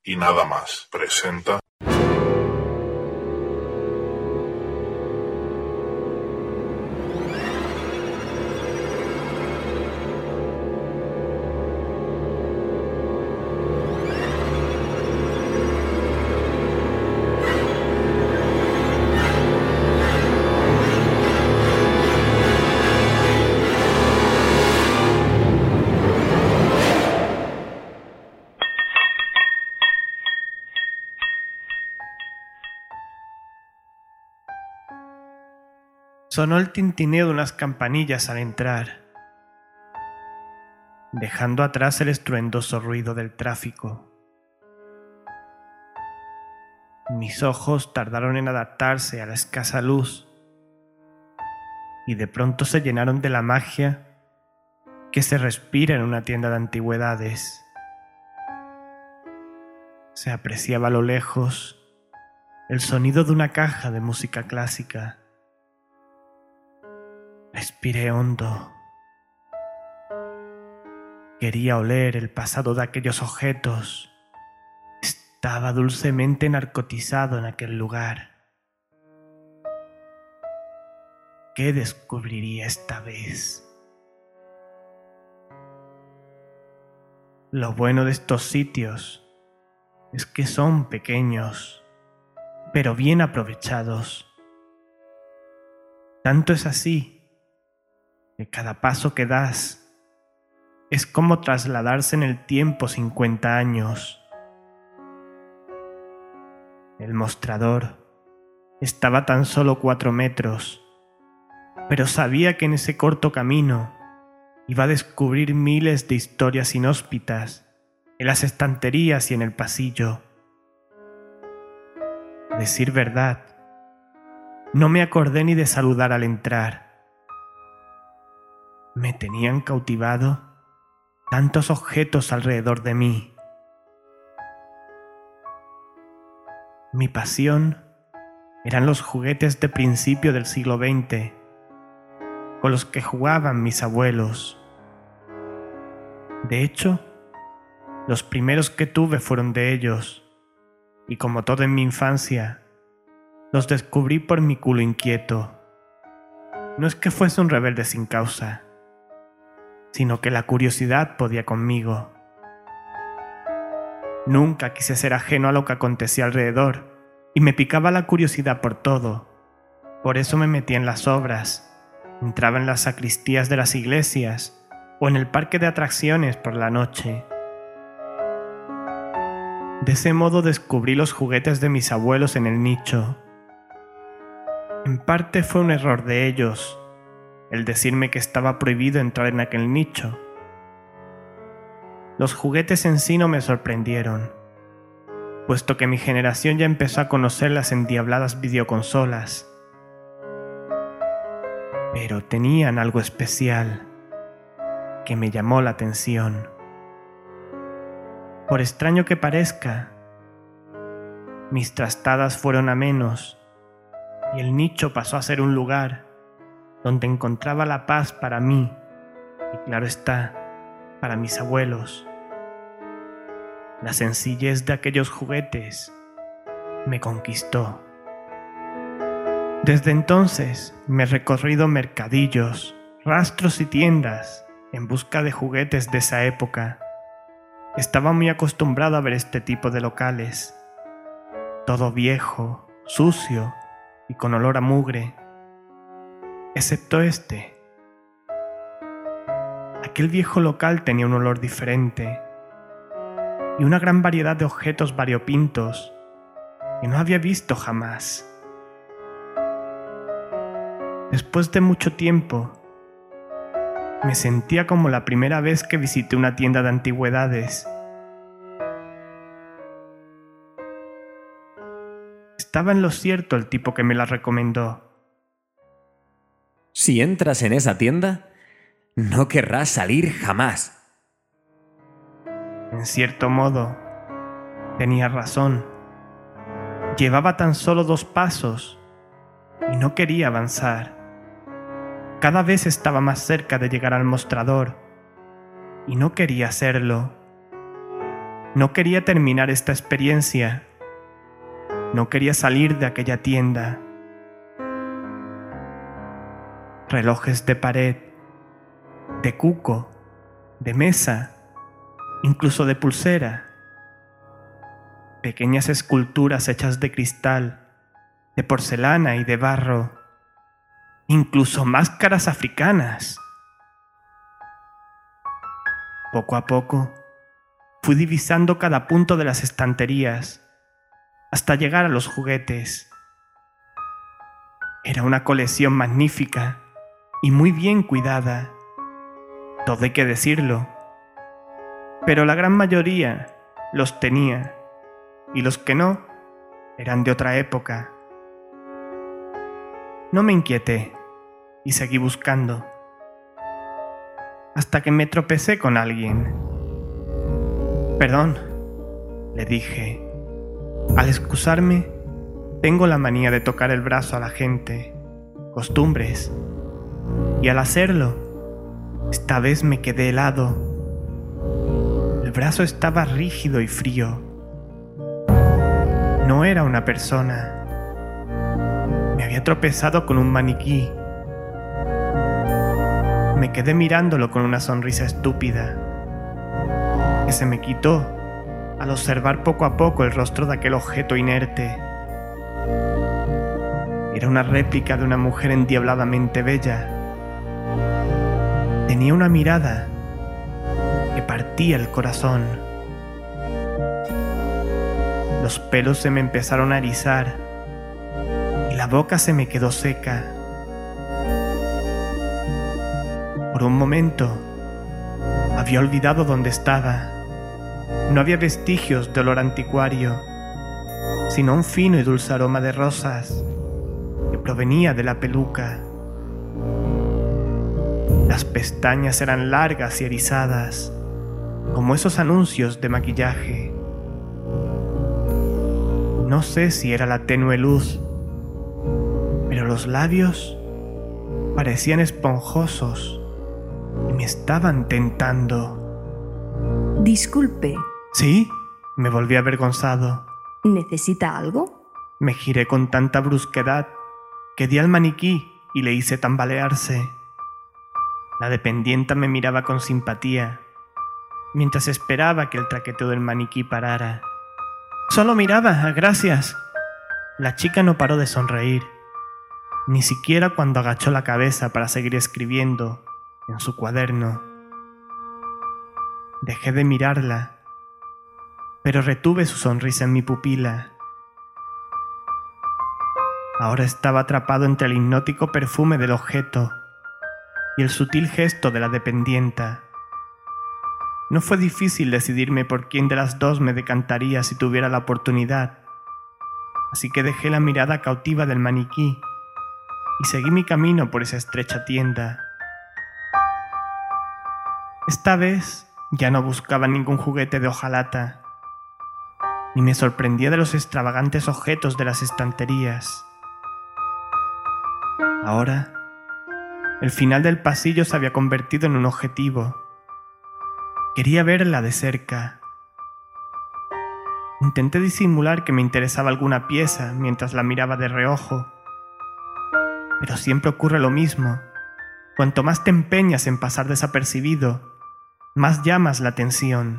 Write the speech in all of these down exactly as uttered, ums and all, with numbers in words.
y nada más presenta. Sonó el tintineo de unas campanillas al entrar, dejando atrás el estruendoso ruido del tráfico. Mis ojos tardaron en adaptarse a la escasa luz y de pronto se llenaron de la magia que se respira en una tienda de antigüedades. Se apreciaba a lo lejos el sonido de una caja de música clásica. Respiré hondo. Quería oler el pasado de aquellos objetos. Estaba dulcemente narcotizado en aquel lugar. ¿Qué descubriría esta vez? Lo bueno de estos sitios es que son pequeños, pero bien aprovechados. Tanto es así que cada paso que das es como trasladarse en el tiempo cincuenta años. El mostrador estaba tan solo cuatro metros, pero sabía que en ese corto camino iba a descubrir miles de historias inhóspitas en las estanterías y en el pasillo. A decir verdad, no me acordé ni de saludar al entrar. Me tenían cautivado tantos objetos alrededor de mí. Mi pasión eran los juguetes de principio del siglo veinte, con los que jugaban mis abuelos. De hecho, los primeros que tuve fueron de ellos, y como todo en mi infancia, los descubrí por mi culo inquieto. No es que fuese un rebelde sin causa, sino que la curiosidad podía conmigo. Nunca quise ser ajeno a lo que acontecía alrededor, y me picaba la curiosidad por todo. Por eso me metía en las obras, entraba en las sacristías de las iglesias o en el parque de atracciones por la noche. De ese modo descubrí los juguetes de mis abuelos en el nicho. En parte fue un error de ellos, el decirme que estaba prohibido entrar en aquel nicho. Los juguetes en sí no me sorprendieron, puesto que mi generación ya empezó a conocer las endiabladas videoconsolas. Pero tenían algo especial que me llamó la atención. Por extraño que parezca, mis trastadas fueron a menos y el nicho pasó a ser un lugar donde encontraba la paz para mí y, claro está, para mis abuelos. La sencillez de aquellos juguetes me conquistó. Desde entonces me he recorrido mercadillos, rastros y tiendas en busca de juguetes de esa época. Estaba muy acostumbrado a ver este tipo de locales, todo viejo, sucio y con olor a mugre, excepto este. Aquel viejo local tenía un olor diferente y una gran variedad de objetos variopintos que no había visto jamás. Después de mucho tiempo, me sentía como la primera vez que visité una tienda de antigüedades. Estaba en lo cierto el tipo que me la recomendó. Si entras en esa tienda, no querrás salir jamás. En cierto modo, tenía razón. Llevaba tan solo dos pasos y no quería avanzar. Cada vez estaba más cerca de llegar al mostrador y no quería hacerlo. No quería terminar esta experiencia. No quería salir de aquella tienda. Relojes de pared, de cuco, de mesa, incluso de pulsera. Pequeñas esculturas hechas de cristal, de porcelana y de barro. Incluso máscaras africanas. Poco a poco, fui divisando cada punto de las estanterías hasta llegar a los juguetes. Era una colección magnífica y muy bien cuidada. Todo hay que decirlo. Pero la gran mayoría los tenía, y los que no eran de otra época. No me inquieté y seguí buscando, hasta que me tropecé con alguien. «Perdón», le dije. Al excusarme, tengo la manía de tocar el brazo a la gente, costumbres, y al hacerlo, esta vez me quedé helado. El brazo estaba rígido y frío. No era una persona. Me había tropezado con un maniquí. Me quedé mirándolo con una sonrisa estúpida, que se me quitó al observar poco a poco el rostro de aquel objeto inerte. Era una réplica de una mujer endiabladamente bella. Tenía una mirada que partía el corazón. Los pelos se me empezaron a erizar y la boca se me quedó seca. Por un momento, había olvidado dónde estaba. No había vestigios de olor anticuario, sino un fino y dulce aroma de rosas que provenía de la peluca. Las pestañas eran largas y erizadas, como esos anuncios de maquillaje. No sé si era la tenue luz, pero los labios parecían esponjosos y me estaban tentando. Disculpe. ¿Sí? Me volví avergonzado. ¿Necesita algo? Me giré con tanta brusquedad que di al maniquí y le hice tambalearse. La dependienta me miraba con simpatía, mientras esperaba que el traqueteo del maniquí parara. «Solo miraba, gracias». La chica no paró de sonreír, ni siquiera cuando agachó la cabeza para seguir escribiendo en su cuaderno. Dejé de mirarla, pero retuve su sonrisa en mi pupila. Ahora estaba atrapado entre el hipnótico perfume del objeto y el sutil gesto de la dependienta. No fue difícil decidirme por quién de las dos me decantaría si tuviera la oportunidad, así que dejé la mirada cautiva del maniquí y seguí mi camino por esa estrecha tienda. Esta vez ya no buscaba ningún juguete de hojalata, ni me sorprendía de los extravagantes objetos de las estanterías. Ahora, el final del pasillo se había convertido en un objetivo. Quería verla de cerca. Intenté disimular que me interesaba alguna pieza mientras la miraba de reojo, pero siempre ocurre lo mismo. Cuanto más te empeñas en pasar desapercibido, más llamas la atención.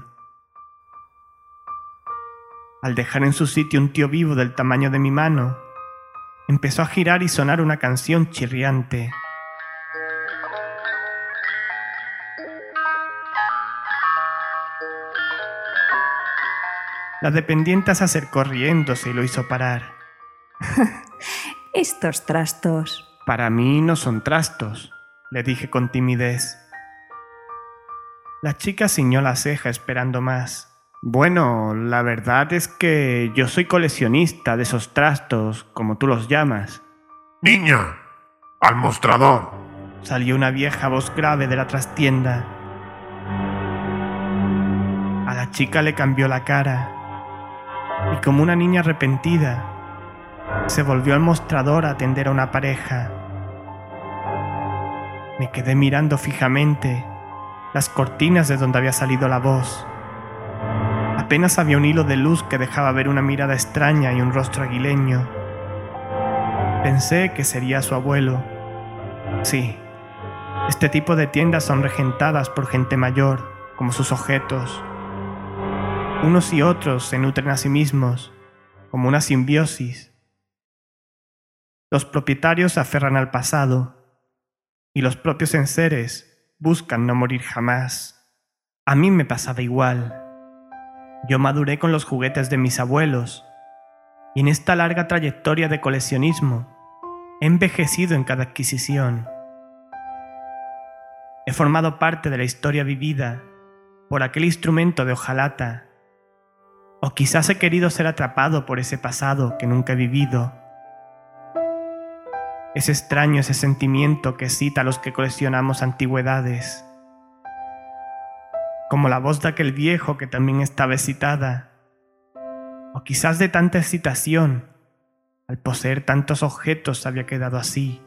Al dejar en su sitio un tío vivo del tamaño de mi mano, empezó a girar y sonar una canción chirriante. La dependienta se acercó riéndose y lo hizo parar. Estos trastos. Para mí no son trastos, le dije con timidez. La chica ciñó la ceja esperando más. Bueno, la verdad es que yo soy coleccionista de esos trastos, como tú los llamas. ¡Niña! ¡Al mostrador! Salió una vieja voz grave de la trastienda. A la chica le cambió la cara, y como una niña arrepentida, se volvió al mostrador a atender a una pareja. Me quedé mirando fijamente las cortinas de donde había salido la voz. Apenas había un hilo de luz que dejaba ver una mirada extraña y un rostro aguileño. Pensé que sería su abuelo. Sí, este tipo de tiendas son regentadas por gente mayor, como sus objetos. Unos y otros se nutren a sí mismos, como una simbiosis. Los propietarios se aferran al pasado, y los propios enseres buscan no morir jamás. A mí me pasaba igual. Yo maduré con los juguetes de mis abuelos, y en esta larga trayectoria de coleccionismo he envejecido en cada adquisición. He formado parte de la historia vivida por aquel instrumento de hojalata, o quizás he querido ser atrapado por ese pasado que nunca he vivido. Es extraño ese sentimiento que excita a los que coleccionamos antigüedades, como la voz de aquel viejo que también estaba excitada, o quizás de tanta excitación, al poseer tantos objetos había quedado así.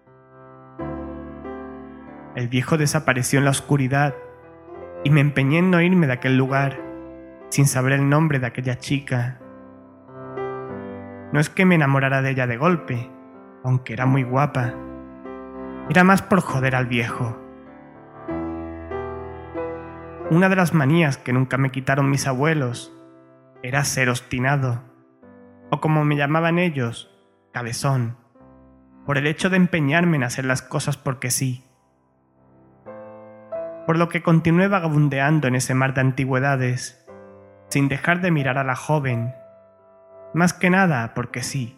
El viejo desapareció en la oscuridad y me empeñé en no irme de aquel lugar, sin saber el nombre de aquella chica. No es que me enamorara de ella de golpe, aunque era muy guapa. Era más por joder al viejo. Una de las manías que nunca me quitaron mis abuelos era ser obstinado, o como me llamaban ellos, cabezón, por el hecho de empeñarme en hacer las cosas porque sí. Por lo que continué vagabundeando en ese mar de antigüedades, sin dejar de mirar a la joven, más que nada porque sí.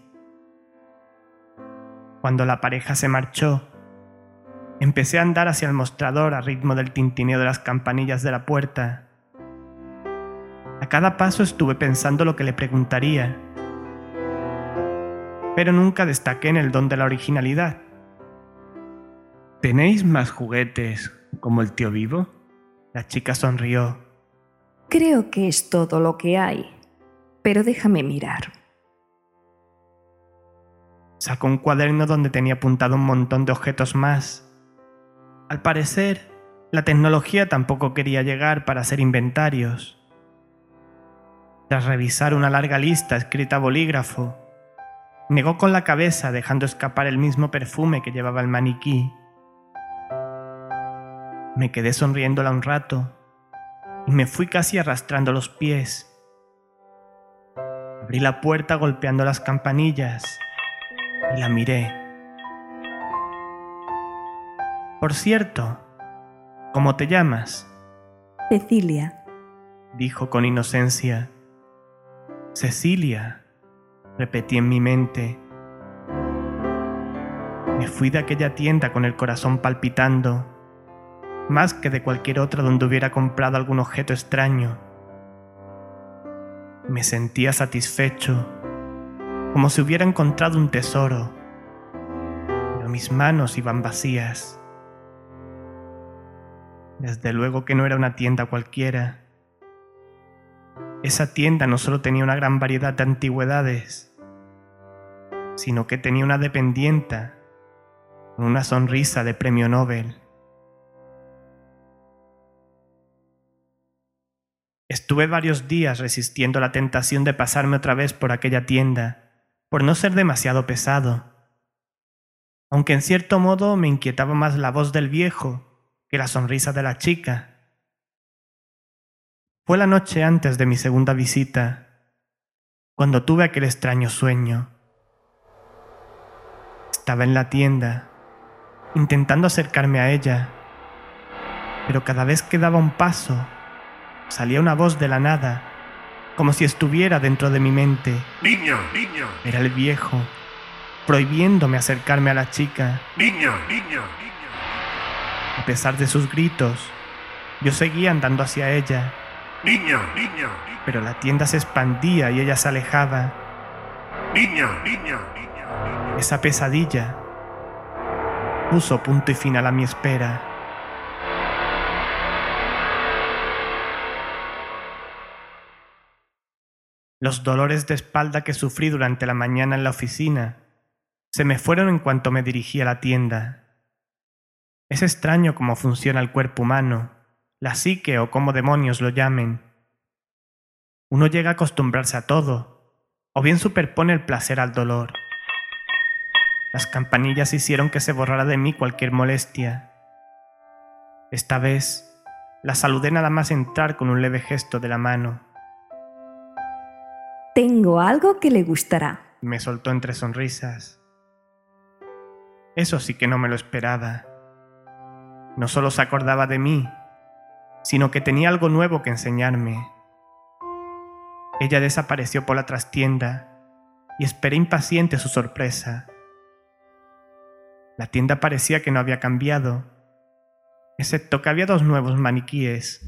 Cuando la pareja se marchó, empecé a andar hacia el mostrador a ritmo del tintineo de las campanillas de la puerta. A cada paso estuve pensando lo que le preguntaría, pero nunca destaqué en el don de la originalidad. ¿Tenéis más juguetes como el tío Vivo? La chica sonrió. Creo que es todo lo que hay, pero déjame mirar. Sacó un cuaderno donde tenía apuntado un montón de objetos más. Al parecer, la tecnología tampoco quería llegar para hacer inventarios. Tras revisar una larga lista escrita a bolígrafo, negó con la cabeza dejando escapar el mismo perfume que llevaba el maniquí. Me quedé sonriéndola un rato y me fui casi arrastrando los pies. Abrí la puerta golpeando las campanillas y la miré. Por cierto, ¿cómo te llamas?, Cecilia. dijo con inocencia. Cecilia, repetí en mi mente. Me fui de aquella tienda con el corazón palpitando, más que de cualquier otra donde hubiera comprado algún objeto extraño. Me sentía satisfecho, como si hubiera encontrado un tesoro, pero mis manos iban vacías. Desde luego que no era una tienda cualquiera. Esa tienda no solo tenía una gran variedad de antigüedades, sino que tenía una dependienta con una sonrisa de premio Nobel. Estuve varios días resistiendo la tentación de pasarme otra vez por aquella tienda, por no ser demasiado pesado, aunque en cierto modo me inquietaba más la voz del viejo que la sonrisa de la chica. Fue la noche antes de mi segunda visita, cuando tuve aquel extraño sueño. Estaba en la tienda, intentando acercarme a ella, pero cada vez que daba un paso, salía una voz de la nada, como si estuviera dentro de mi mente. Niña, niña, Era el viejo, prohibiéndome acercarme a la chica. niña, niña, A pesar de sus gritos, yo seguía andando hacia ella, niña, niña, pero la tienda se expandía y ella se alejaba. niña, niña, niña. Esa pesadilla puso punto y final a mi espera. Los dolores de espalda que sufrí durante la mañana en la oficina se me fueron en cuanto me dirigí a la tienda. Es extraño cómo funciona el cuerpo humano, la psique o como demonios lo llamen. Uno llega a acostumbrarse a todo, o bien superpone el placer al dolor. Las campanillas hicieron que se borrara de mí cualquier molestia. Esta vez, la saludé nada más entrar con un leve gesto de la mano. Tengo algo que le gustará. Me soltó entre sonrisas. Eso sí que no me lo esperaba. No solo se acordaba de mí, sino que tenía algo nuevo que enseñarme. Ella desapareció por la trastienda y esperé impaciente su sorpresa. La tienda parecía que no había cambiado, excepto que había dos nuevos maniquíes.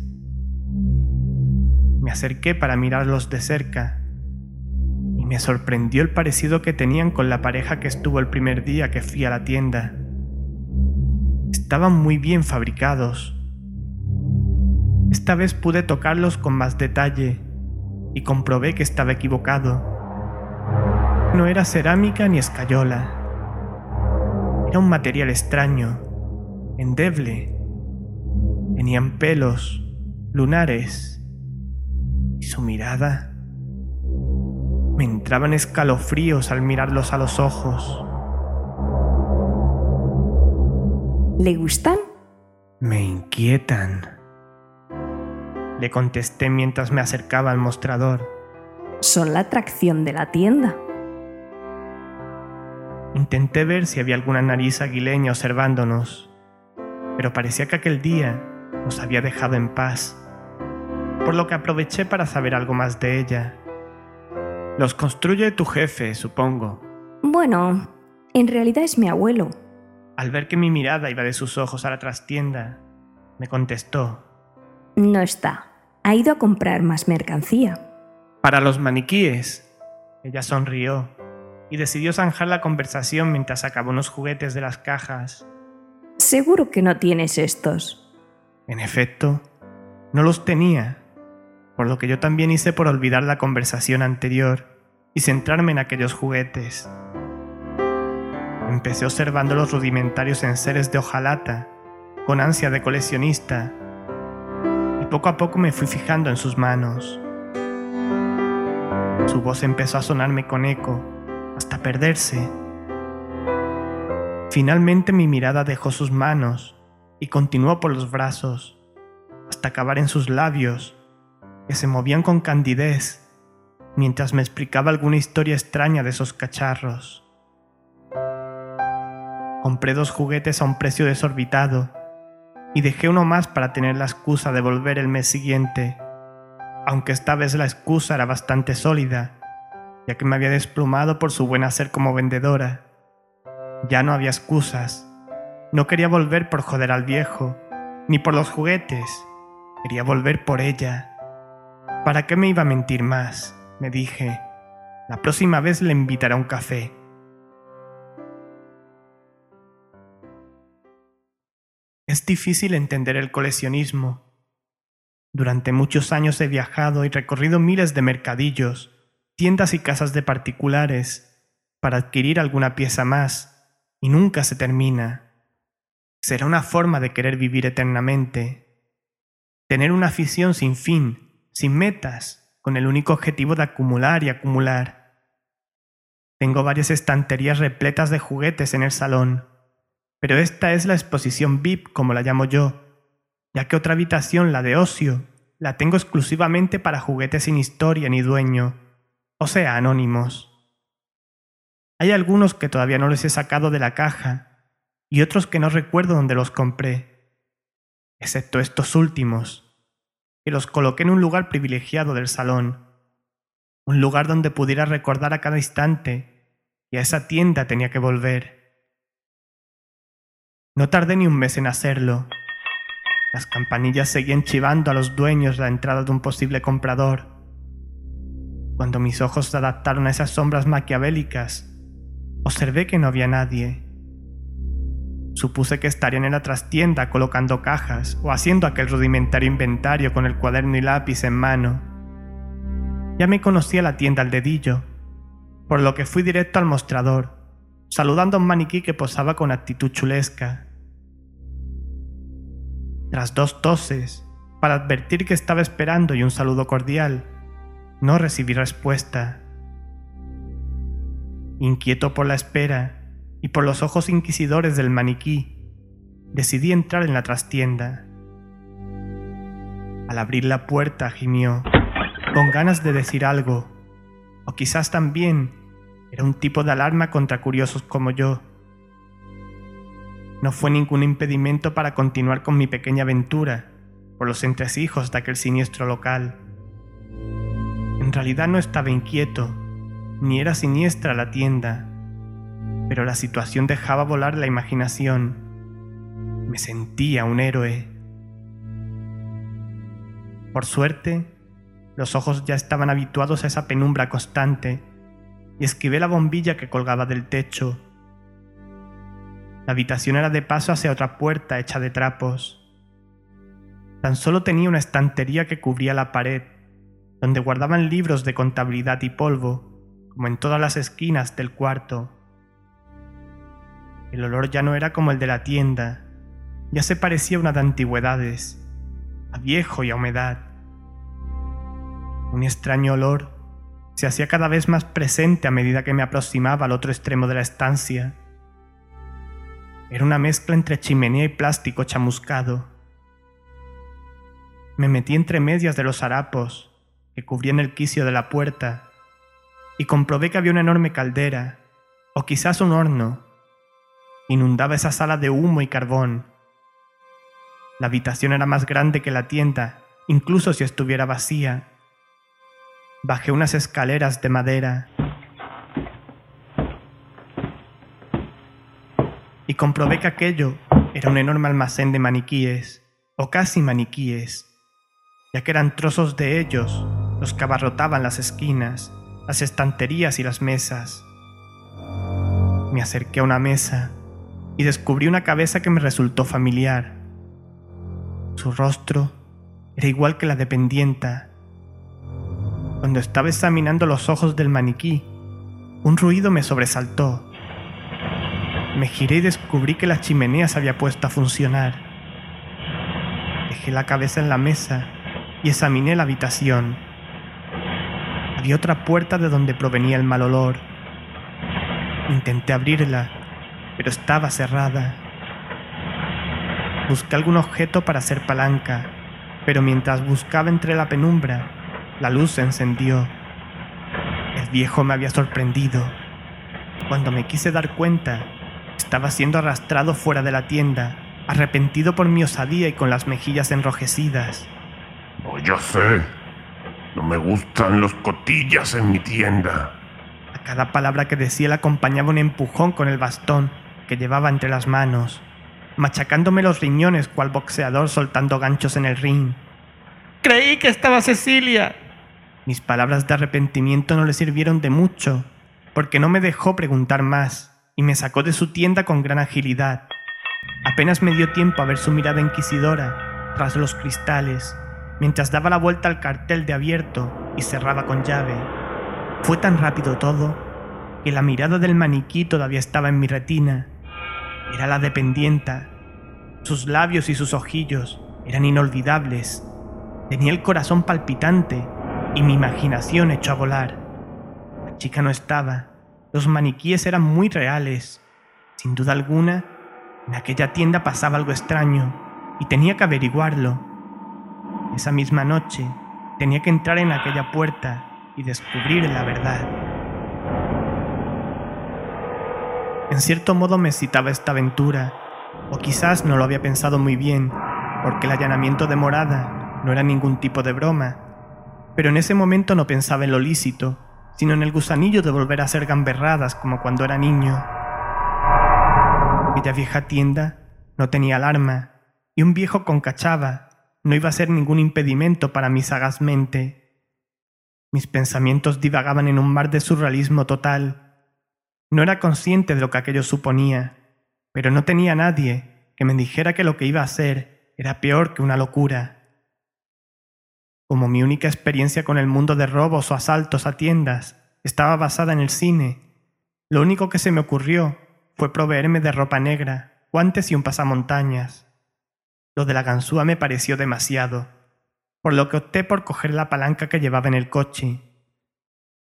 Me acerqué para mirarlos de cerca y me sorprendió el parecido que tenían con la pareja que estuvo el primer día que fui a la tienda. Estaban muy bien fabricados. Esta vez pude tocarlos con más detalle y comprobé que estaba equivocado. No era cerámica ni escayola. Era un material extraño, endeble. Tenían pelos, lunares, y su mirada. Me entraban escalofríos al mirarlos a los ojos. ¿Le gustan? Me inquietan, le contesté mientras me acercaba al mostrador. Son la atracción de la tienda. Intenté ver si había alguna nariz aguileña observándonos, pero parecía que aquel día nos había dejado en paz, por lo que aproveché para saber algo más de ella. Los construye tu jefe, supongo. Bueno, en realidad es mi abuelo. Al ver que mi mirada iba de sus ojos a la trastienda, me contestó. No está. Ha ido a comprar más mercancía. Para los maniquíes. Ella sonrió y decidió zanjar la conversación mientras sacaba unos juguetes de las cajas. Seguro que no tienes estos. En efecto, no los tenía, por lo que yo también hice por olvidar la conversación anterior y centrarme en aquellos juguetes. Empecé observando los rudimentarios enseres de hojalata, con ansia de coleccionista, y poco a poco me fui fijando en sus manos. Su voz empezó a sonarme con eco, hasta perderse. Finalmente mi mirada dejó sus manos y continuó por los brazos, hasta acabar en sus labios, que se movían con candidez, mientras me explicaba alguna historia extraña de esos cacharros. Compré dos juguetes a un precio desorbitado y dejé uno más para tener la excusa de volver el mes siguiente, aunque esta vez la excusa era bastante sólida, ya que me había desplumado por su buen hacer como vendedora. Ya no había excusas. No quería volver por joder al viejo, ni por los juguetes. Quería volver por ella. ¿Para qué me iba a mentir más?, me dije. La próxima vez le invitaré a un café. Es difícil entender el coleccionismo. Durante muchos años he viajado y recorrido miles de mercadillos, tiendas y casas de particulares para adquirir alguna pieza más, y nunca se termina. Será una forma de querer vivir eternamente. Tener una afición sin fin, sin metas, con el único objetivo de acumular y acumular. Tengo varias estanterías repletas de juguetes en el salón, pero esta es la exposición V I P, como la llamo yo, ya que otra habitación, la de ocio, la tengo exclusivamente para juguetes sin historia ni dueño, o sea, anónimos. Hay algunos que todavía no los he sacado de la caja y otros que no recuerdo dónde los compré, excepto estos últimos, que los coloqué en un lugar privilegiado del salón, un lugar donde pudiera recordar a cada instante que a esa tienda tenía que volver. No tardé ni un mes en hacerlo. Las campanillas seguían chivando a los dueños la entrada de un posible comprador. Cuando mis ojos se adaptaron a esas sombras maquiavélicas, observé que no había nadie. Supuse que estarían en la trastienda colocando cajas o haciendo aquel rudimentario inventario con el cuaderno y lápiz en mano. Ya me conocía la tienda al dedillo, por lo que fui directo al mostrador, saludando a un maniquí que posaba con actitud chulesca. Tras dos toses, para advertir que estaba esperando y un saludo cordial, No recibí respuesta. Inquieto por la espera y por los ojos inquisidores del maniquí, decidí entrar en la trastienda. Al abrir la puerta gimió, con ganas de decir algo, o quizás también era un tipo de alarma contra curiosos como yo. No fue ningún impedimento para continuar con mi pequeña aventura por los entresijos de aquel siniestro local. En realidad no estaba inquieto, ni era siniestra la tienda, pero la situación dejaba volar la imaginación. Me sentía un héroe. Por suerte, los ojos ya estaban habituados a esa penumbra constante y esquivé la bombilla que colgaba del techo. La habitación era de paso hacia otra puerta hecha de trapos. Tan solo tenía una estantería que cubría la pared, donde guardaban libros de contabilidad y polvo, como en todas las esquinas del cuarto. El olor ya no era como el de la tienda, ya se parecía a una de antigüedades, a viejo y a humedad. Un extraño olor se hacía cada vez más presente a medida que me aproximaba al otro extremo de la estancia. Era una mezcla entre chimenea y plástico chamuscado. Me metí entre medias de los harapos que cubrían el quicio de la puerta y comprobé que había una enorme caldera, o quizás un horno. Inundaba esa sala de humo y carbón. La habitación era más grande que la tienda, incluso si estuviera vacía. Bajé unas escaleras de madera y comprobé que aquello era un enorme almacén de maniquíes, o casi maniquíes, ya que eran trozos de ellos los que abarrotaban las esquinas, las estanterías y las mesas. Me acerqué a una mesa y descubrí una cabeza que me resultó familiar. Su rostro era igual que la de pendienta. Cuando estaba examinando los ojos del maniquí, un ruido me sobresaltó. Me giré y descubrí que la chimenea se había puesto a funcionar. Dejé la cabeza en la mesa y examiné la habitación. Había otra puerta de donde provenía el mal olor. Intenté abrirla, pero estaba cerrada. Busqué algún objeto para hacer palanca, pero mientras buscaba entre la penumbra, la luz se encendió. El viejo me había sorprendido. Cuando me quise dar cuenta, estaba siendo arrastrado fuera de la tienda, arrepentido por mi osadía y con las mejillas enrojecidas. Oh, ya sé. No me gustan los cotillas en mi tienda. A cada palabra que decía le acompañaba un empujón con el bastón que llevaba entre las manos, machacándome los riñones cual boxeador soltando ganchos en el ring. «¡Creí que estaba Cecilia!». Mis palabras de arrepentimiento no le sirvieron de mucho, porque no me dejó preguntar más y me sacó de su tienda con gran agilidad. Apenas me dio tiempo a ver su mirada inquisidora tras los cristales, mientras daba la vuelta al cartel de abierto y cerraba con llave. Fue tan rápido todo que la mirada del maniquí todavía estaba en mi retina. Era la de pendienta. Sus labios y sus ojillos eran inolvidables. Tenía el corazón palpitante y mi imaginación echó a volar. La chica no estaba. Los maniquíes eran muy reales. Sin duda alguna, en aquella tienda pasaba algo extraño y tenía que averiguarlo. Esa misma noche tenía que entrar en aquella puerta y descubrir la verdad. En cierto modo me excitaba esta aventura, o quizás no lo había pensado muy bien, porque el allanamiento de morada no era ningún tipo de broma, pero en ese momento no pensaba en lo lícito, sino en el gusanillo de volver a hacer gamberradas como cuando era niño. Aquella vieja tienda no tenía alarma, y un viejo con cachava no iba a ser ningún impedimento para mi sagaz mente. Mis pensamientos divagaban en un mar de surrealismo total. No era consciente de lo que aquello suponía, pero no tenía a nadie que me dijera que lo que iba a hacer era peor que una locura. Como mi única experiencia con el mundo de robos o asaltos a tiendas estaba basada en el cine, lo único que se me ocurrió fue proveerme de ropa negra, guantes y un pasamontañas. Lo de la ganzúa me pareció demasiado, por lo que opté por coger la palanca que llevaba en el coche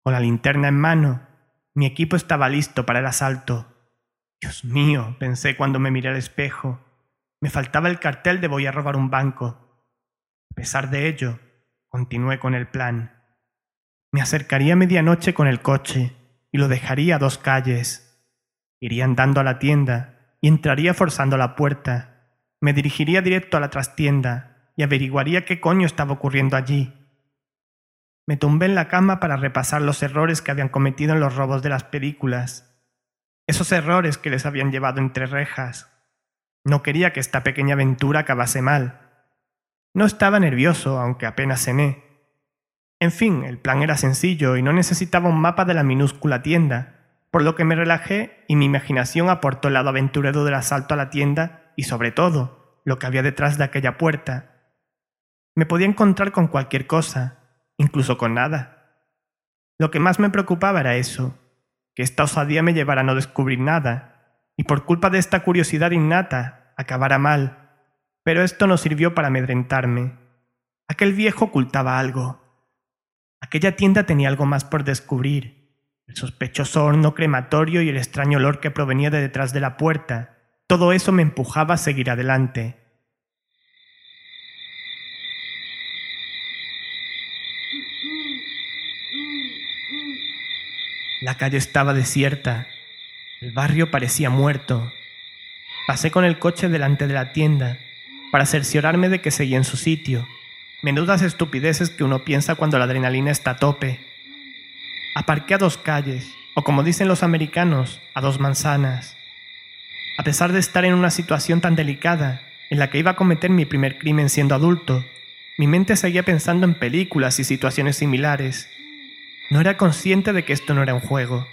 Con la linterna en mano, mi equipo estaba listo para el asalto. Dios mío, pensé cuando me miré al espejo. Me faltaba el cartel de voy a robar un banco. A pesar de ello, continué con el plan. Me acercaría a medianoche con el coche y lo dejaría a dos calles. Iría andando a la tienda y entraría forzando la puerta. Me dirigiría directo a la trastienda y averiguaría qué coño estaba ocurriendo allí. Me tumbé en la cama para repasar los errores que habían cometido en los robos de las películas. Esos errores que les habían llevado entre rejas. No quería que esta pequeña aventura acabase mal. No estaba nervioso, aunque apenas cené. En fin, el plan era sencillo y no necesitaba un mapa de la minúscula tienda, por lo que me relajé y mi imaginación aportó el lado aventurero del asalto a la tienda y, sobre todo, lo que había detrás de aquella puerta. Me podía encontrar con cualquier cosa, incluso con nada. Lo que más me preocupaba era eso, que esta osadía me llevara a no descubrir nada, y por culpa de esta curiosidad innata, acabara mal. Pero esto no sirvió para amedrentarme. Aquel viejo ocultaba algo. Aquella tienda tenía algo más por descubrir. El sospechoso horno crematorio y el extraño olor que provenía de detrás de la puerta. Todo eso me empujaba a seguir adelante. La calle estaba desierta. El barrio parecía muerto. Pasé con el coche delante de la tienda para cerciorarme de que seguía en su sitio. Menudas estupideces que uno piensa cuando la adrenalina está a tope. Aparqué a dos calles, o como dicen los americanos, a dos manzanas. A pesar de estar en una situación tan delicada, en la que iba a cometer mi primer crimen siendo adulto, mi mente seguía pensando en películas y situaciones similares. No era consciente de que esto no era un juego.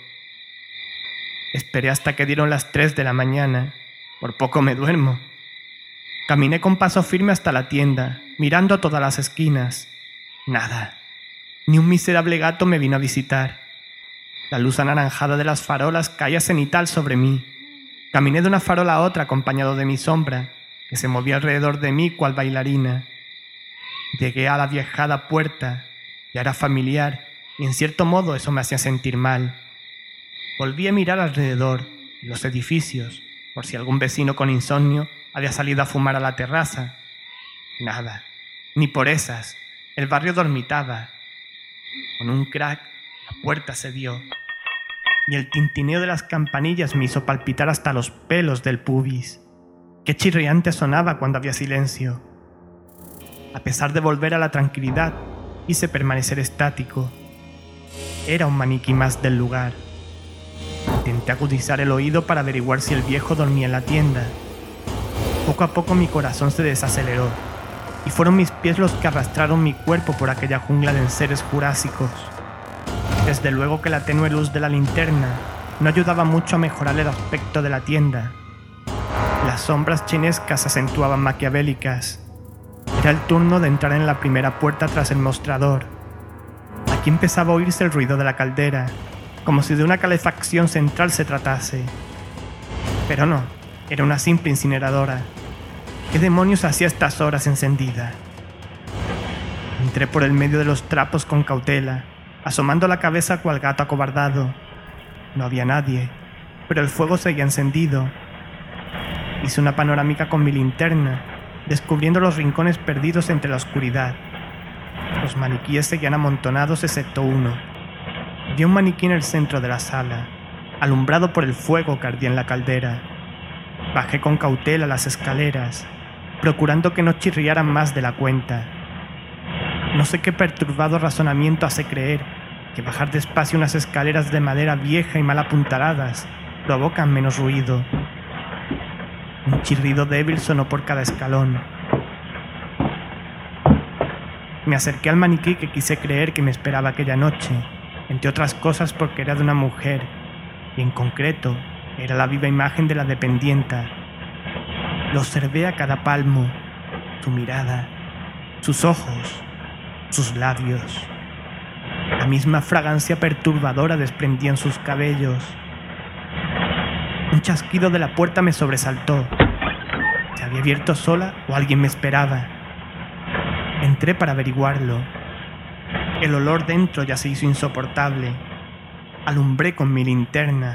Esperé hasta que dieron las tres de la mañana. Por poco me duermo. Caminé con paso firme hasta la tienda, mirando a todas las esquinas. Nada. Ni un miserable gato me vino a visitar. La luz anaranjada de las farolas caía cenital sobre mí. Caminé de una farola a otra acompañado de mi sombra, que se movía alrededor de mí cual bailarina. Llegué a la viejada puerta. Ya era familiar, y en cierto modo eso me hacía sentir mal. Volví a mirar alrededor, en los edificios, por si algún vecino con insomnio había salido a fumar a la terraza. Nada, ni por esas. El barrio dormitaba. Con un crack, la puerta se dio, y el tintineo de las campanillas me hizo palpitar hasta los pelos del pubis. Qué chirriante sonaba cuando había silencio. A pesar de volver a la tranquilidad, quise permanecer estático. Era un maniquí más del lugar. Intenté agudizar el oído para averiguar si el viejo dormía en la tienda. Poco a poco mi corazón se desaceleró, y fueron mis pies los que arrastraron mi cuerpo por aquella jungla de enseres jurásicos. Desde luego que la tenue luz de la linterna no ayudaba mucho a mejorar el aspecto de la tienda. Las sombras chinescas se acentuaban maquiavélicas. Era el turno de entrar en la primera puerta tras el mostrador. Aquí empezaba a oírse el ruido de la caldera, como si de una calefacción central se tratase. Pero no, era una simple incineradora. ¿Qué demonios hacía a estas horas encendida? Entré por el medio de los trapos con cautela, asomando la cabeza cual gato acobardado. No había nadie, pero el fuego seguía encendido. Hice una panorámica con mi linterna, descubriendo los rincones perdidos entre la oscuridad. Los maniquíes seguían amontonados excepto uno. Vi un maniquí en el centro de la sala, alumbrado por el fuego que ardía en la caldera. Bajé con cautela las escaleras, procurando que no chirriaran más de la cuenta. No sé qué perturbado razonamiento hace creer que bajar despacio unas escaleras de madera vieja y mal apuntaladas provocan menos ruido. Un chirrido débil sonó por cada escalón. Me acerqué al maniquí que quise creer que me esperaba aquella noche, entre otras cosas porque era de una mujer, y en concreto era la viva imagen de la dependienta. Lo observé a cada palmo, su mirada, sus ojos, sus labios. La misma fragancia perturbadora desprendía en sus cabellos. Un chasquido de la puerta me sobresaltó. ¿Se había abierto sola o alguien me esperaba? Entré para averiguarlo. El olor dentro ya se hizo insoportable. Alumbré con mi linterna.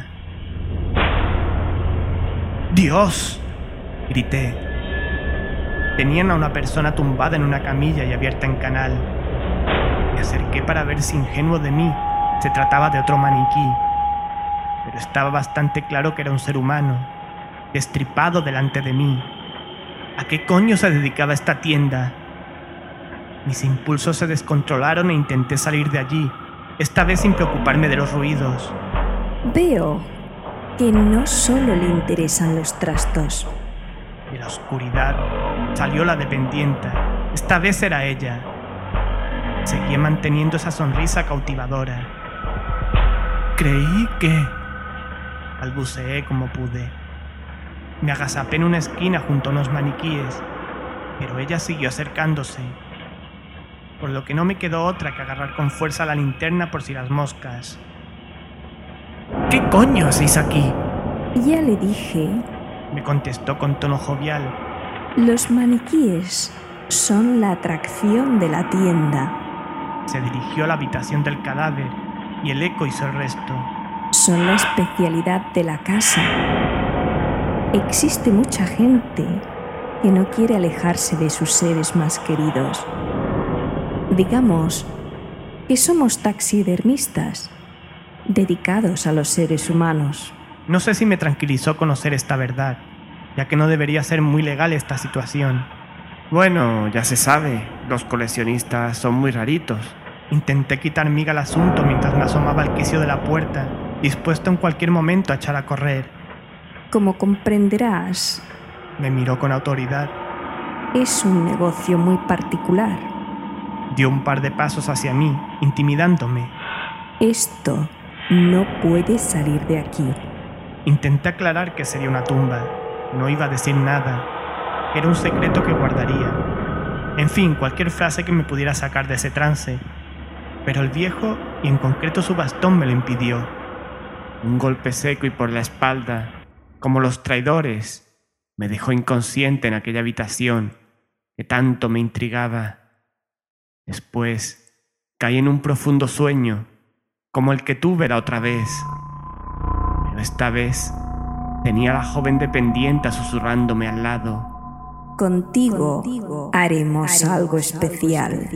¡Dios!, grité. Tenían a una persona tumbada en una camilla y abierta en canal. Me acerqué para ver si, ingenuo de mí, se trataba de otro maniquí, pero estaba bastante claro que era un ser humano, destripado delante de mí. ¿A qué coño se dedicaba esta tienda? Mis impulsos se descontrolaron e intenté salir de allí, esta vez sin preocuparme de los ruidos. Veo que no solo le interesan los trastos. De la oscuridad salió la dependienta. Esta vez era ella. Seguía manteniendo esa sonrisa cautivadora. Creí que... balbuceé como pude. Me agazapé en una esquina junto a unos maniquíes, pero ella siguió acercándose, por lo que no me quedó otra que agarrar con fuerza la linterna por si las moscas. ¿Qué coño hacéis aquí?, Ya le dije, me contestó con tono jovial. los maniquíes son la atracción de la tienda. Se dirigió a la habitación del cadáver y el eco hizo el resto. Son la especialidad de la casa. Existe mucha gente que no quiere alejarse de sus seres más queridos. Digamos que somos taxidermistas, dedicados a los seres humanos. No sé si me tranquilizó conocer esta verdad, ya que no debería ser muy legal esta situación. Bueno, ya se sabe, los coleccionistas son muy raritos. Intenté quitar miga al asunto mientras me asomaba al quicio de la puerta, dispuesto en cualquier momento a echar a correr. Como comprenderás, Me miró con autoridad. es un negocio muy particular. Dio un par de pasos hacia mí, intimidándome. Esto no puede salir de aquí. Intenté aclarar que sería una tumba. No iba a decir nada. Era un secreto que guardaría. En fin, cualquier frase que me pudiera sacar de ese trance. Pero el viejo, y en concreto su bastón, me lo impidió. Un golpe seco y por la espalda, como los traidores, me dejó inconsciente en aquella habitación que tanto me intrigaba. Después, caí en un profundo sueño, como el que tuve la otra vez. Pero esta vez tenía a la joven dependiente susurrándome al lado. Contigo, haremos, algo especial.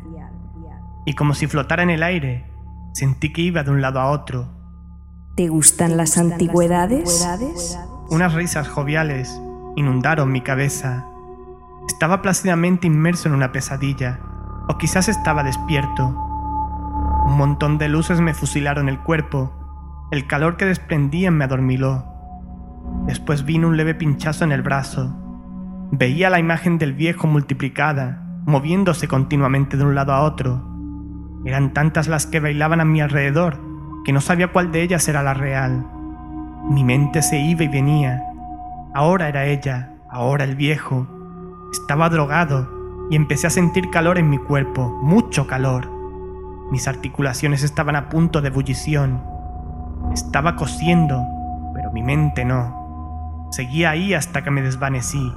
Y como si flotara en el aire, sentí que iba de un lado a otro. ¿Te gustan las antigüedades? Unas risas joviales inundaron mi cabeza. Estaba plácidamente inmerso en una pesadilla, o quizás estaba despierto. Un montón de luces me fusilaron el cuerpo. El calor que desprendían me adormiló. Después vino un leve pinchazo en el brazo. Veía la imagen del viejo multiplicada, moviéndose continuamente de un lado a otro. Eran tantas las que bailaban a mi alrededor que no sabía cuál de ellas era la real. Mi mente se iba y venía. Ahora era ella, ahora el viejo. Estaba drogado y empecé a sentir calor en mi cuerpo, mucho calor. Mis articulaciones estaban a punto de ebullición. Estaba cosiendo, pero mi mente no. Seguía ahí hasta que me desvanecí.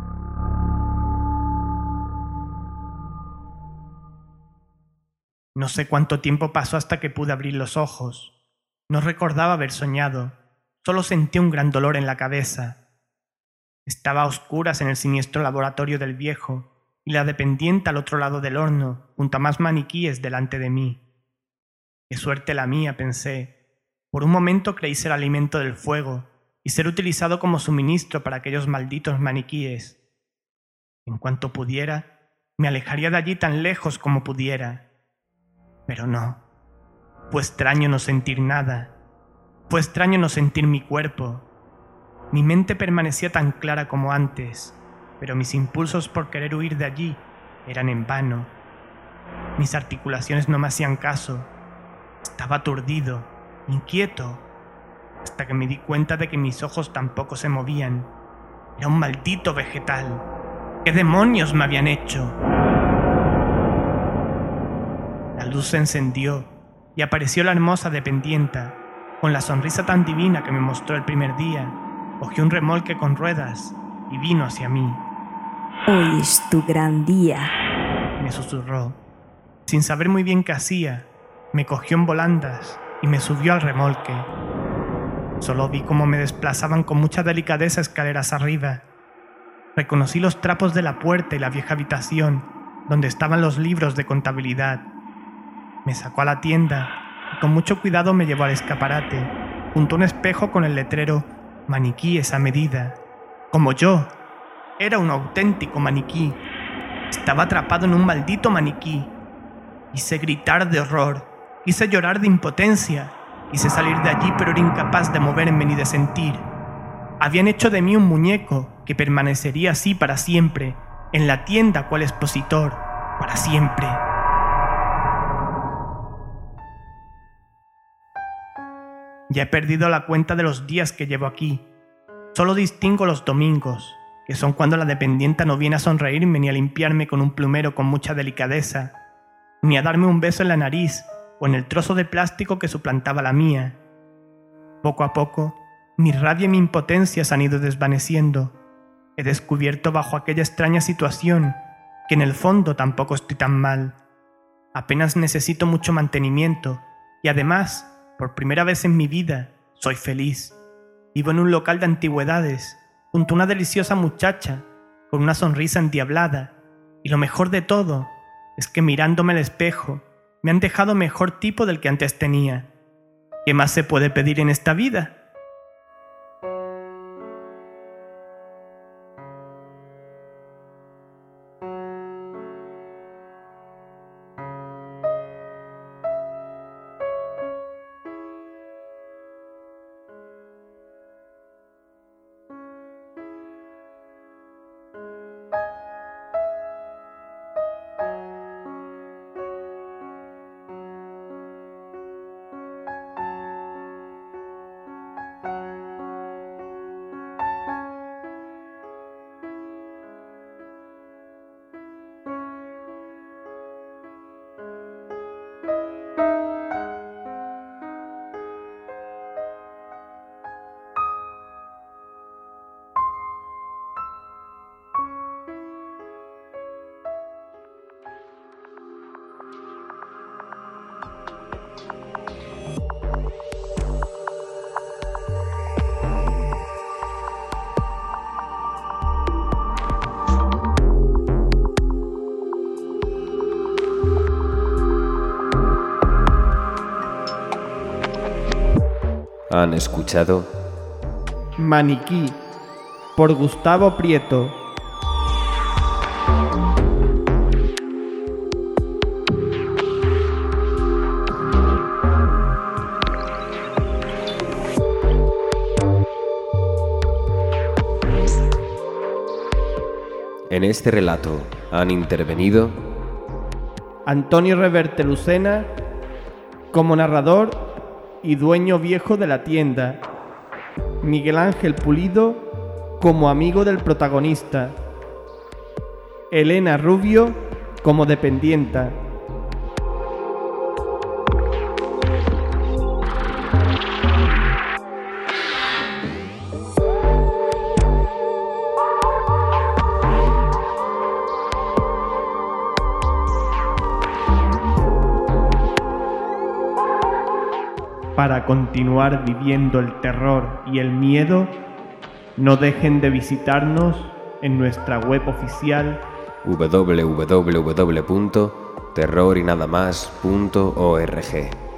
No sé cuánto tiempo pasó hasta que pude abrir los ojos. No recordaba haber soñado, solo sentí un gran dolor en la cabeza. Estaba a oscuras en el siniestro laboratorio del viejo y la dependiente al otro lado del horno, junto a más maniquíes delante de mí. Qué suerte la mía, pensé. Por un momento creí ser alimento del fuego y ser utilizado como suministro para aquellos malditos maniquíes. En cuanto pudiera, me alejaría de allí tan lejos como pudiera. Pero no. Fue extraño no sentir nada. Fue extraño no sentir mi cuerpo. Mi mente permanecía tan clara como antes, pero mis impulsos por querer huir de allí eran en vano. Mis articulaciones no me hacían caso. Estaba aturdido, inquieto, hasta que me di cuenta de que mis ojos tampoco se movían. Era un maldito vegetal. ¿Qué demonios me habían hecho? La luz se encendió y apareció la hermosa dependienta, con la sonrisa tan divina que me mostró el primer día. Cogió un remolque con ruedas y vino hacia mí. Hoy es tu gran día, Me susurró. sin saber muy bien qué hacía, me cogió en volandas y me subió al remolque. Solo vi cómo me desplazaban con mucha delicadeza escaleras arriba. Reconocí los trapos de la puerta y la vieja habitación donde estaban los libros de contabilidad. Me sacó a la tienda y con mucho cuidado me llevó al escaparate, junto a un espejo con el letrero «Maniquíes a medida». Como yo, era un auténtico maniquí. Estaba atrapado en un maldito maniquí. Quise gritar de horror, quise llorar de impotencia, quise salir de allí, pero era incapaz de moverme ni de sentir. Habían hecho de mí un muñeco que permanecería así para siempre, en la tienda cual expositor, para siempre. Ya he perdido la cuenta de los días que llevo aquí. Solo distingo los domingos, que son cuando la dependienta no viene a sonreírme ni a limpiarme con un plumero con mucha delicadeza, ni a darme un beso en la nariz o en el trozo de plástico que suplantaba la mía. Poco a poco, mi rabia y mi impotencia se han ido desvaneciendo. He descubierto bajo aquella extraña situación que en el fondo tampoco estoy tan mal. Apenas necesito mucho mantenimiento y además, por primera vez en mi vida, soy feliz. Vivo en un local de antigüedades, junto a una deliciosa muchacha, con una sonrisa endiablada, y lo mejor de todo es que mirándome al espejo me han dejado mejor tipo del que antes tenía. ¿Qué más se puede pedir en esta vida? Han escuchado Maniquí, por Gustavo Prieto. En este relato han intervenido Antonio Reverte Lucena como narrador y dueño viejo de la tienda, Miguel Ángel Pulido como amigo del protagonista, Elena Rubio como dependienta, para continuar viviendo el terror y el miedo, no dejen de visitarnos en nuestra web oficial w w w punto terror y nada más punto org.